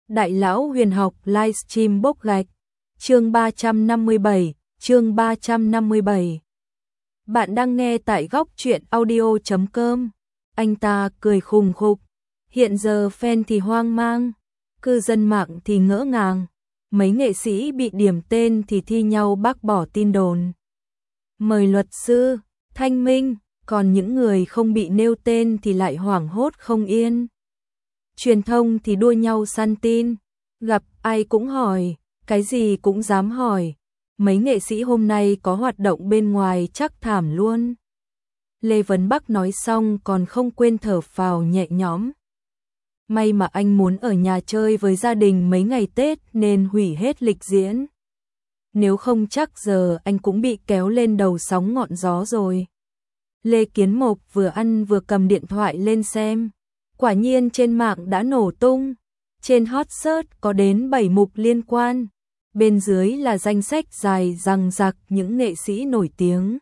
Đại lão huyền học livestream bốc gạch. Chương 357, chương 357. Bạn đang nghe tại góc truyện audio.com. Anh ta cười khùng khục. Hiện giờ fan thì hoang mang, cư dân mạng thì ngỡ ngàng. Mấy nghệ sĩ bị điểm tên thì thi nhau bác bỏ tin đồn. Mời luật sư, thanh minh, còn những người không bị nêu tên thì lại hoảng hốt không yên. Truyền thông thì đua nhau săn tin, gặp ai cũng hỏi, cái gì cũng dám hỏi. Mấy nghệ sĩ hôm nay có hoạt động bên ngoài chắc thảm luôn. Lê Vấn Bắc nói xong còn không quên thở phào nhẹ nhõm. May mà anh muốn ở nhà chơi với gia đình mấy ngày Tết nên hủy hết lịch diễn. Nếu không chắc giờ anh cũng bị kéo lên đầu sóng ngọn gió rồi. Lê Kiến Mộc vừa ăn vừa cầm điện thoại lên xem. Quả nhiên trên mạng đã nổ tung. Trên hot search có đến 7 mục liên quan. Bên dưới là danh sách dài dằng dặc những nghệ sĩ nổi tiếng.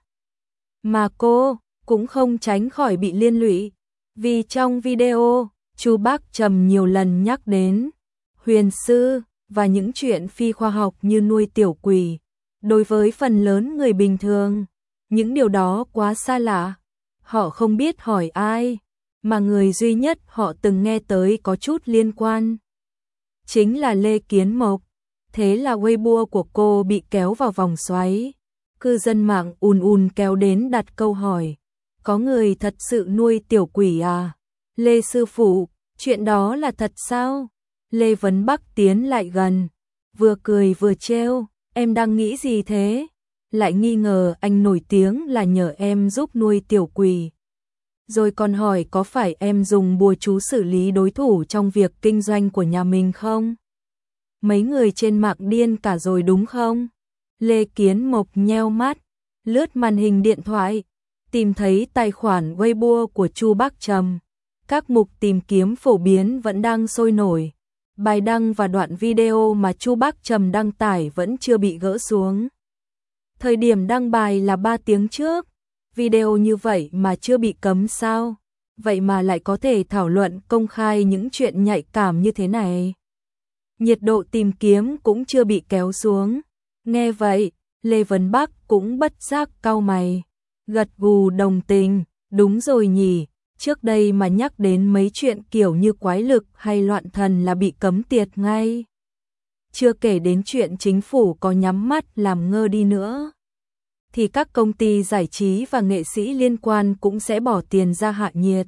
Mà cô cũng không tránh khỏi bị liên lụy. Vì trong video, Chu Bác Trầm nhiều lần nhắc đến huyền sư và những chuyện phi khoa học như nuôi tiểu quỷ. Đối với phần lớn người bình thường, những điều đó quá xa lạ. Họ không biết hỏi ai, mà người duy nhất họ từng nghe tới có chút liên quan chính là Lê Kiến Mộc. Thế là Weibo của cô bị kéo vào vòng xoáy. Cư dân mạng ùn kéo đến đặt câu hỏi. Có người thật sự nuôi tiểu quỷ à? Lê sư phụ, chuyện đó là thật sao? Lê Vấn Bắc tiến lại gần, vừa cười vừa trêu, em đang nghĩ gì thế? Lại nghi ngờ anh nổi tiếng là nhờ em giúp nuôi tiểu quỷ. Rồi còn hỏi có phải em dùng bùa chú xử lý đối thủ trong việc kinh doanh của nhà mình không? Mấy người trên mạng điên cả rồi đúng không? Lê Kiến Mộc nheo mắt, lướt màn hình điện thoại, tìm thấy tài khoản Weibo của Chu Bác Trầm. Các mục tìm kiếm phổ biến vẫn đang sôi nổi. Bài đăng và đoạn video mà Chu Bác Trầm đăng tải vẫn chưa bị gỡ xuống. Thời điểm đăng bài là 3 tiếng trước. Video như vậy mà chưa bị cấm sao? Vậy mà lại có thể thảo luận công khai những chuyện nhạy cảm như thế này. Nhiệt độ tìm kiếm cũng chưa bị kéo xuống. Nghe vậy, Lê Vấn Bắc cũng bất giác cau mày, gật gù đồng tình, đúng rồi nhỉ, trước đây mà nhắc đến mấy chuyện kiểu như quái lực hay loạn thần là bị cấm tiệt ngay. Chưa kể đến chuyện chính phủ có nhắm mắt làm ngơ đi nữa, thì các công ty giải trí và nghệ sĩ liên quan cũng sẽ bỏ tiền ra hạ nhiệt.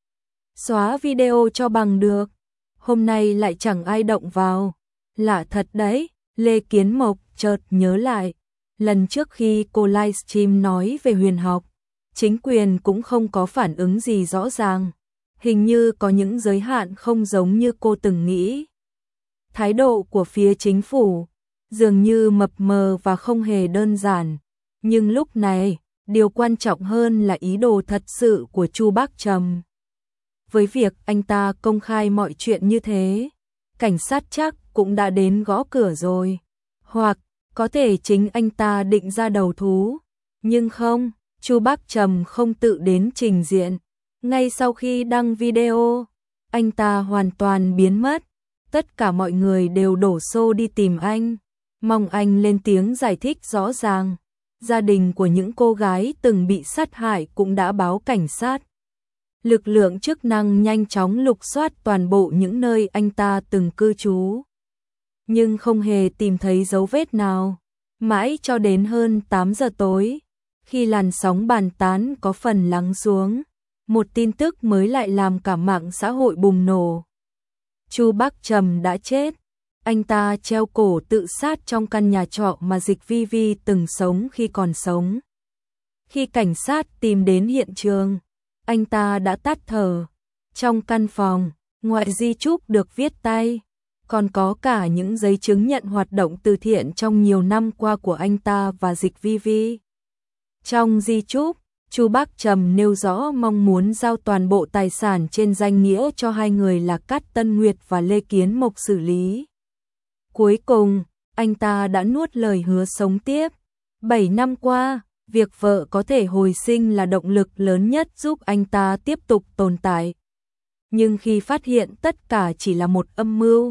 Xóa video cho bằng được. Hôm nay lại chẳng ai động vào. Lạ thật đấy, Lê Kiến Mộc chợt nhớ lại. Lần trước khi cô livestream nói về huyền học, chính quyền cũng không có phản ứng gì rõ ràng. Hình như có những giới hạn không giống như cô từng nghĩ. Thái độ của phía chính phủ dường như mập mờ và không hề đơn giản. Nhưng lúc này, điều quan trọng hơn là ý đồ thật sự của Chu Bác Trầm. Với việc anh ta công khai mọi chuyện như thế, cảnh sát chắc cũng đã đến gõ cửa rồi. Hoặc có thể chính anh ta định ra đầu thú. Nhưng không, Chu Bác Trầm không tự đến trình diện. Ngay sau khi đăng video, anh ta hoàn toàn biến mất. Tất cả mọi người đều đổ xô đi tìm anh, mong anh lên tiếng giải thích rõ ràng. Gia đình của những cô gái từng bị sát hại cũng đã báo cảnh sát. Lực lượng chức năng nhanh chóng lục soát toàn bộ những nơi anh ta từng cư trú. Nhưng không hề tìm thấy dấu vết nào. Mãi cho đến hơn 8 giờ tối, khi làn sóng bàn tán có phần lắng xuống, một tin tức mới lại làm cả mạng xã hội bùng nổ. Chu Bác Trầm đã chết. Anh ta treo cổ tự sát trong căn nhà trọ mà Dịch Vi Vi từng sống khi còn sống. Khi cảnh sát tìm đến hiện trường, anh ta đã tắt thở. Trong căn phòng, ngoại di chúc được viết tay, còn có cả những giấy chứng nhận hoạt động từ thiện trong nhiều năm qua của anh ta và Dịch Vi Vi. Trong di chúc, Chu Bác Trầm nêu rõ mong muốn giao toàn bộ tài sản trên danh nghĩa cho hai người là Cát Tân Nguyệt và Lê Kiến Mộc xử lý. Cuối cùng, anh ta đã nuốt lời hứa sống tiếp. 7 năm qua, việc vợ có thể hồi sinh là động lực lớn nhất giúp anh ta tiếp tục tồn tại. Nhưng khi phát hiện tất cả chỉ là một âm mưu,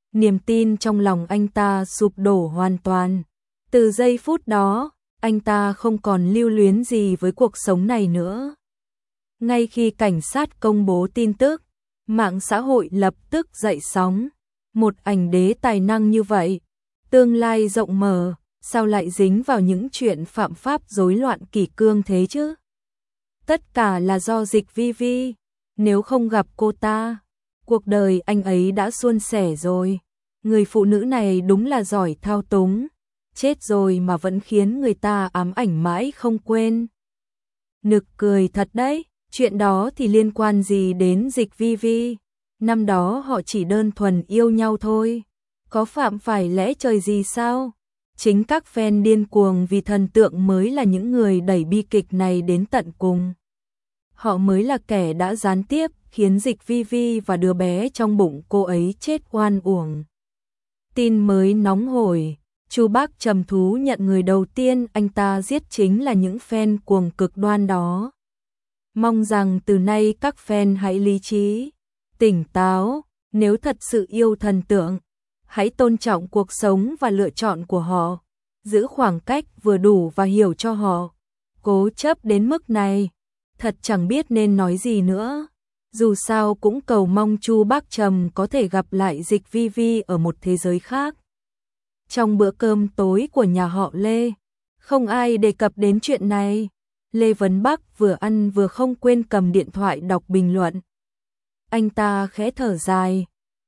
Niềm tin trong lòng anh ta sụp đổ hoàn toàn. Từ giây phút đó, anh ta không còn lưu luyến gì với cuộc sống này nữa. Ngay khi cảnh sát công bố tin tức, mạng xã hội lập tức dậy sóng. Một ảnh đế tài năng như vậy, tương lai rộng mở, sao lại dính vào những chuyện phạm pháp rối loạn kỷ cương thế chứ? Tất cả là do Dịch Vi Vi, nếu không gặp cô ta, cuộc đời anh ấy đã suôn sẻ rồi. Người phụ nữ này đúng là giỏi thao túng, chết rồi mà vẫn khiến người ta ám ảnh mãi không quên. Nực cười thật đấy, chuyện đó thì liên quan gì đến Dịch Vi Vi? Năm đó họ chỉ đơn thuần yêu nhau thôi, có phạm phải lẽ trời gì sao? Chính các fan điên cuồng vì thần tượng mới là những người đẩy bi kịch này đến tận cùng. Họ mới là kẻ đã gián tiếp khiến Dịch Vi Vi và đứa bé trong bụng cô ấy chết oan uổng. Tin mới nóng hổi, Chu Bác Trầm thú nhận người đầu tiên anh ta giết chính là những fan cuồng cực đoan đó. Mong rằng từ nay các fan hãy lý trí, tỉnh táo, nếu thật sự yêu thần tượng, hãy tôn trọng cuộc sống và lựa chọn của họ, giữ khoảng cách vừa đủ và hiểu cho họ. Cố chấp đến mức này, thật chẳng biết nên nói gì nữa. Dù sao cũng cầu mong Chu Bác Trầm có thể gặp lại Dịch Vi Vi ở một thế giới khác. Trong bữa cơm tối của nhà họ Lê, không ai đề cập đến chuyện này. Lê Vấn Bắc vừa ăn vừa không quên cầm điện thoại đọc bình luận. Anh ta khẽ thở dài.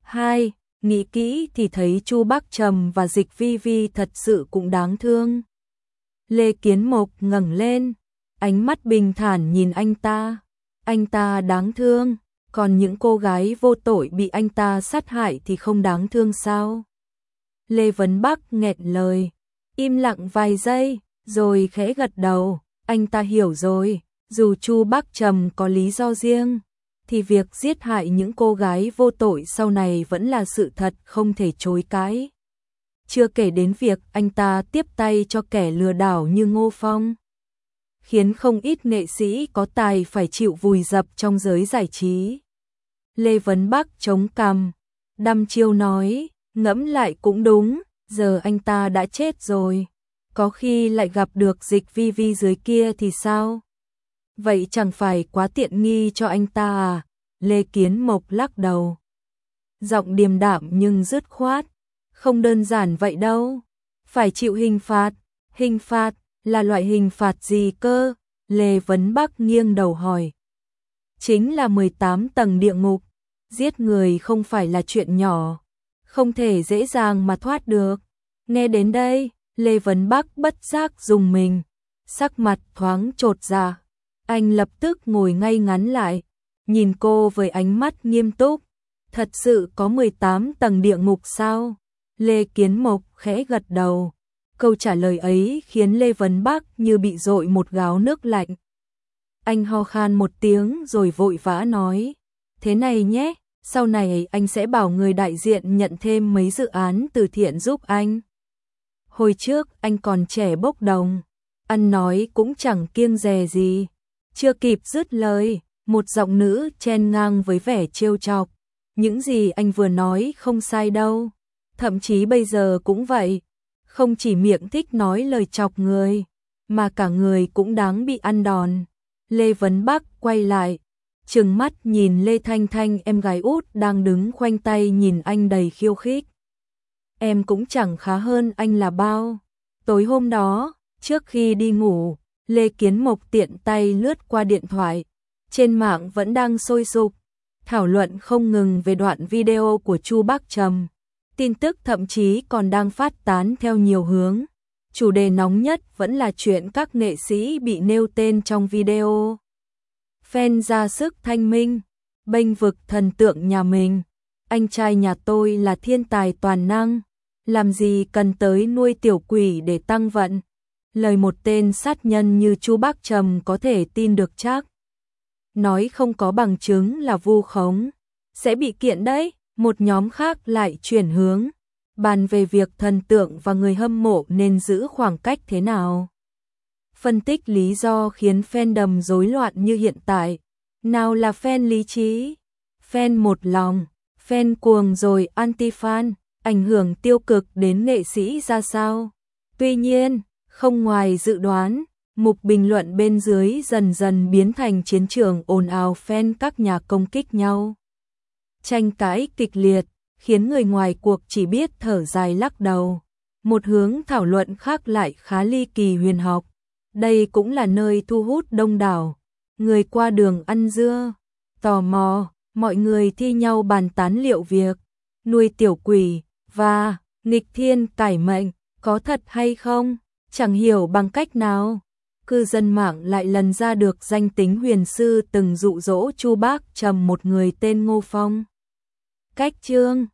Nghĩ kỹ thì thấy Chu Bác Trầm và Dịch Vi Vi thật sự cũng đáng thương. Lê Kiến Mộc ngẩng lên, ánh mắt bình thản nhìn anh ta. Anh ta đáng thương, còn những cô gái vô tội bị anh ta sát hại thì không đáng thương sao? Lê Vấn Bắc nghẹn lời, im lặng vài giây, rồi khẽ gật đầu. Anh ta hiểu rồi, dù Chu Bác Trầm có lý do riêng, thì việc giết hại những cô gái vô tội sau này vẫn là sự thật không thể chối cãi. Chưa kể đến việc anh ta tiếp tay cho kẻ lừa đảo như Ngô Phong, khiến không ít nghệ sĩ có tài phải chịu vùi dập trong giới giải trí. Lê Vấn Bắc chống cằm, đăm chiêu nói, ngẫm lại cũng đúng, giờ anh ta đã chết rồi, có khi lại gặp được Dịch Vi Vi dưới kia thì sao? Vậy chẳng phải quá tiện nghi cho anh ta à? Lê Kiến Mộc lắc đầu, giọng điềm đạm nhưng dứt khoát, không đơn giản vậy đâu, phải chịu hình phạt. Hình phạt là loại hình phạt gì cơ? Lê Vấn Bắc nghiêng đầu hỏi. Chính là 18 tầng địa ngục, giết người không phải là chuyện nhỏ, không thể dễ dàng mà thoát được. Nghe đến đây, Lê Vấn Bắc bất giác rùng mình, sắc mặt thoáng chột dạ. Anh lập tức ngồi ngay ngắn lại, nhìn cô với ánh mắt nghiêm túc. Thật sự có 18 tầng địa ngục sao? Lê Kiến Mộc khẽ gật đầu. Câu trả lời ấy khiến Lê Vấn Bắc như bị dội một gáo nước lạnh. Anh ho khan một tiếng rồi vội vã nói, thế này nhé, sau này anh sẽ bảo người đại diện nhận thêm mấy dự án từ thiện giúp anh. Hồi trước anh còn trẻ bốc đồng, ăn nói cũng chẳng kiêng dè gì. Chưa kịp dứt lời, một giọng nữ chen ngang với vẻ trêu chọc. Những gì anh vừa nói không sai đâu, thậm chí bây giờ cũng vậy. Không chỉ miệng thích nói lời chọc người, mà cả người cũng đáng bị ăn đòn. Lê Vấn Bắc quay lại, trừng mắt nhìn Lê Thanh Thanh em gái út đang đứng khoanh tay nhìn anh đầy khiêu khích. Em cũng chẳng khá hơn anh là bao. Tối hôm đó, trước khi đi ngủ, Lê Kiến Mộc tiện tay lướt qua điện thoại. Trên mạng vẫn đang sôi sục, thảo luận không ngừng về đoạn video của Chu Bác Trầm. Tin tức thậm chí còn đang phát tán theo nhiều hướng. Chủ đề nóng nhất vẫn là chuyện các nghệ sĩ bị nêu tên trong video. Fan ra sức thanh minh, bênh vực thần tượng nhà mình. Anh trai nhà tôi là thiên tài toàn năng, làm gì cần tới nuôi tiểu quỷ để tăng vận. Lời một tên sát nhân như Chu Bác Trầm có thể tin được chắc. Nói không có bằng chứng là vu khống, sẽ bị kiện đấy. Một nhóm khác lại chuyển hướng, bàn về việc thần tượng và người hâm mộ nên giữ khoảng cách thế nào. Phân tích lý do khiến fandom rối loạn như hiện tại. Nào là fan lý trí, fan một lòng, fan cuồng rồi anti-fan, ảnh hưởng tiêu cực đến nghệ sĩ ra sao? Tuy nhiên, không ngoài dự đoán, mục bình luận bên dưới dần dần biến thành chiến trường ồn ào fan các nhà công kích nhau. Tranh cãi kịch liệt, khiến người ngoài cuộc chỉ biết thở dài lắc đầu. Một hướng thảo luận khác lại khá ly kỳ huyền học. Đây cũng là nơi thu hút đông đảo người qua đường ăn dưa, tò mò, mọi người thi nhau bàn tán liệu việc nuôi tiểu quỷ và nghịch thiên cải mệnh có thật hay không, chẳng hiểu bằng cách nào. Cư dân mạng lại lần ra được danh tính huyền sư từng dụ dỗ Chu Bác Trầm một người tên Ngô Phong. Cách chương